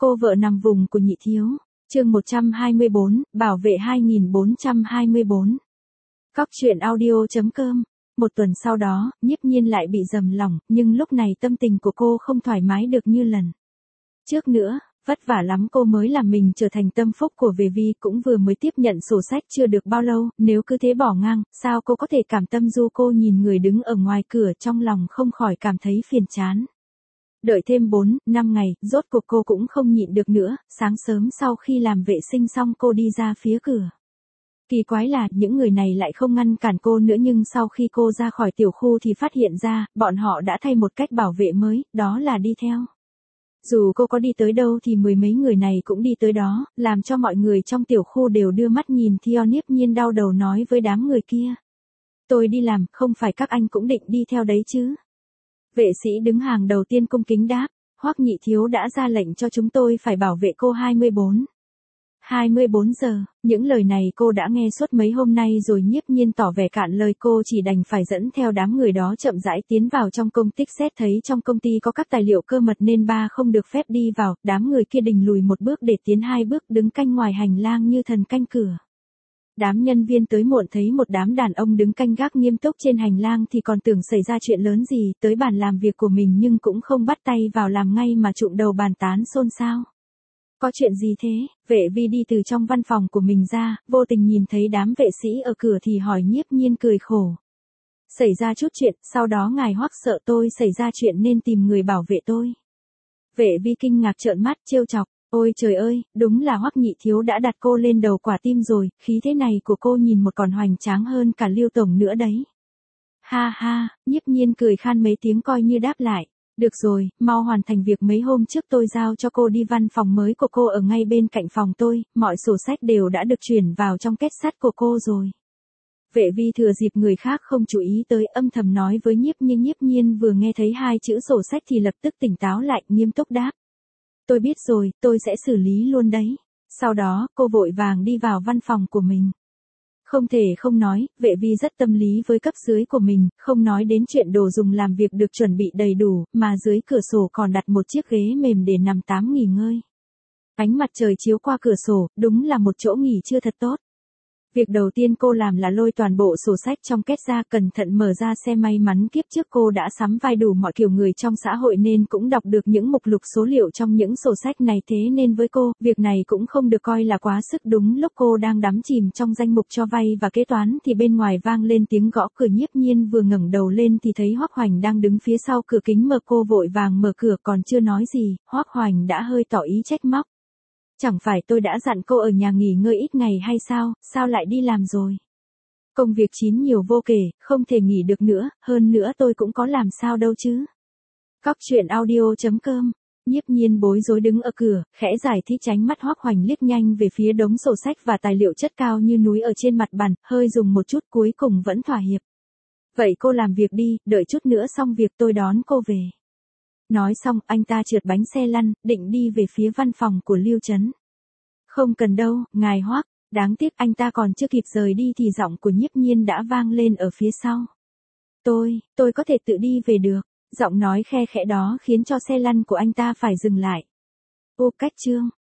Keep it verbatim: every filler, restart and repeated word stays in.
Cô vợ nằm vùng của Nhị Thiếu. Chương một trăm hai mươi bốn, bảo vệ hai nghìn bốn trăm hai mươi bốn. Cóc truyện audio.com. Một tuần sau đó, Nhiếp Nhiên lại bị dầm lòng, nhưng lúc này tâm tình của cô không thoải mái được như lần trước nữa. Vất vả lắm cô mới làm mình trở thành tâm phúc của Về Vi, cũng vừa mới tiếp nhận sổ sách chưa được bao lâu, nếu cứ thế bỏ ngang, sao cô có thể cảm tâm. Du cô nhìn người đứng ở ngoài cửa, trong lòng không khỏi cảm thấy phiền chán. Đợi thêm bốn, năm ngày, rốt cuộc cô cũng không nhịn được nữa, sáng sớm sau khi làm vệ sinh xong cô đi ra phía cửa. Kỳ quái là, những người này lại không ngăn cản cô nữa, nhưng sau khi cô ra khỏi tiểu khu thì phát hiện ra, bọn họ đã thay một cách bảo vệ mới, đó là đi theo. Dù cô có đi tới đâu thì mười mấy người này cũng đi tới đó, làm cho mọi người trong tiểu khu đều đưa mắt nhìn theo. Nhiếp Nhiên đau đầu nói với đám người kia. Tôi đi làm, không phải các anh cũng định đi theo đấy chứ? Vệ sĩ đứng hàng đầu tiên cung kính đáp, Hoắc Nhị Thiếu đã ra lệnh cho chúng tôi phải bảo vệ cô hai mươi bốn. hai mươi bốn giờ, những lời này cô đã nghe suốt mấy hôm nay rồi. Nhiếp Nhiên tỏ vẻ cạn lời, cô chỉ đành phải dẫn theo đám người đó chậm rãi tiến vào trong công tích. Xét thấy trong công ty có các tài liệu cơ mật nên ba không được phép đi vào, đám người kia đình lùi một bước để tiến hai bước, đứng canh ngoài hành lang như thần canh cửa. Đám nhân viên tới muộn thấy một đám đàn ông đứng canh gác nghiêm túc trên hành lang thì còn tưởng xảy ra chuyện lớn gì, tới bàn làm việc của mình nhưng cũng không bắt tay vào làm ngay mà trụm đầu bàn tán xôn xao. Có chuyện gì thế? Vệ Vi đi từ trong văn phòng của mình ra, vô tình nhìn thấy đám vệ sĩ ở cửa thì hỏi. Nhiếp Nhiên cười khổ. Xảy ra chút chuyện, sau đó ngài Hoắc sợ tôi xảy ra chuyện nên tìm người bảo vệ tôi. Vệ Vi kinh ngạc trợn mắt trêu chọc. Ôi trời ơi, đúng là Hoắc Nhị Thiếu đã đặt cô lên đầu quả tim rồi, khí thế này của cô nhìn một còn hoành tráng hơn cả Lưu Tổng nữa đấy. Ha ha, Nhiếp Nhiên cười khan mấy tiếng coi như đáp lại. Được rồi, mau hoàn thành việc mấy hôm trước tôi giao cho cô đi. Văn phòng mới của cô ở ngay bên cạnh phòng tôi, mọi sổ sách đều đã được chuyển vào trong két sắt của cô rồi. Vệ Vi thừa dịp người khác không chú ý tới, âm thầm nói với Nhiếp Nhiên. Nhiếp Nhiên vừa nghe thấy hai chữ sổ sách thì lập tức tỉnh táo lại, nghiêm túc đáp. Tôi biết rồi, tôi sẽ xử lý luôn đấy. Sau đó, cô vội vàng đi vào văn phòng của mình. Không thể không nói, Vệ Vi rất tâm lý với cấp dưới của mình, không nói đến chuyện đồ dùng làm việc được chuẩn bị đầy đủ, mà dưới cửa sổ còn đặt một chiếc ghế mềm để nằm tám nghỉ ngơi. Ánh mặt trời chiếu qua cửa sổ, đúng là một chỗ nghỉ chưa thật tốt. Việc đầu tiên cô làm là lôi toàn bộ sổ sách trong két ra, cẩn thận mở ra xem. May mắn kiếp trước cô đã sắm vai đủ mọi kiểu người trong xã hội nên cũng đọc được những mục lục số liệu trong những sổ sách này, thế nên với cô, việc này cũng không được coi là quá sức. Đúng lúc cô đang đắm chìm trong danh mục cho vay và kế toán thì bên ngoài vang lên tiếng gõ cửa. Nhiếp Nhiên vừa ngẩng đầu lên thì thấy Hoắc Hoành đang đứng phía sau cửa kính mở. Cô vội vàng mở cửa, còn chưa nói gì, Hoắc Hoành đã hơi tỏ ý trách móc. Chẳng phải tôi đã dặn cô ở nhà nghỉ ngơi ít ngày hay sao, sao lại đi làm rồi? Công việc chín nhiều vô kể, không thể nghỉ được nữa, hơn nữa tôi cũng có làm sao đâu chứ. Cóc truyện audio.com. Nhiếp Nhiên bối rối đứng ở cửa, khẽ giải thích. Tránh mắt Hoắc Hoành liếc nhanh về phía đống sổ sách và tài liệu chất cao như núi ở trên mặt bàn, hơi dùng một chút cuối cùng vẫn thỏa hiệp. Vậy cô làm việc đi, đợi chút nữa xong việc tôi đón cô về. Nói xong, anh ta trượt bánh xe lăn, định đi về phía văn phòng của Lưu Trấn. Không cần đâu, ngài Hoắc. Đáng tiếc anh ta còn chưa kịp rời đi thì giọng của Nhiếp Nhiên đã vang lên ở phía sau. Tôi, tôi có thể tự đi về được. Giọng nói khe khẽ đó khiến cho xe lăn của anh ta phải dừng lại. Ô cách chương,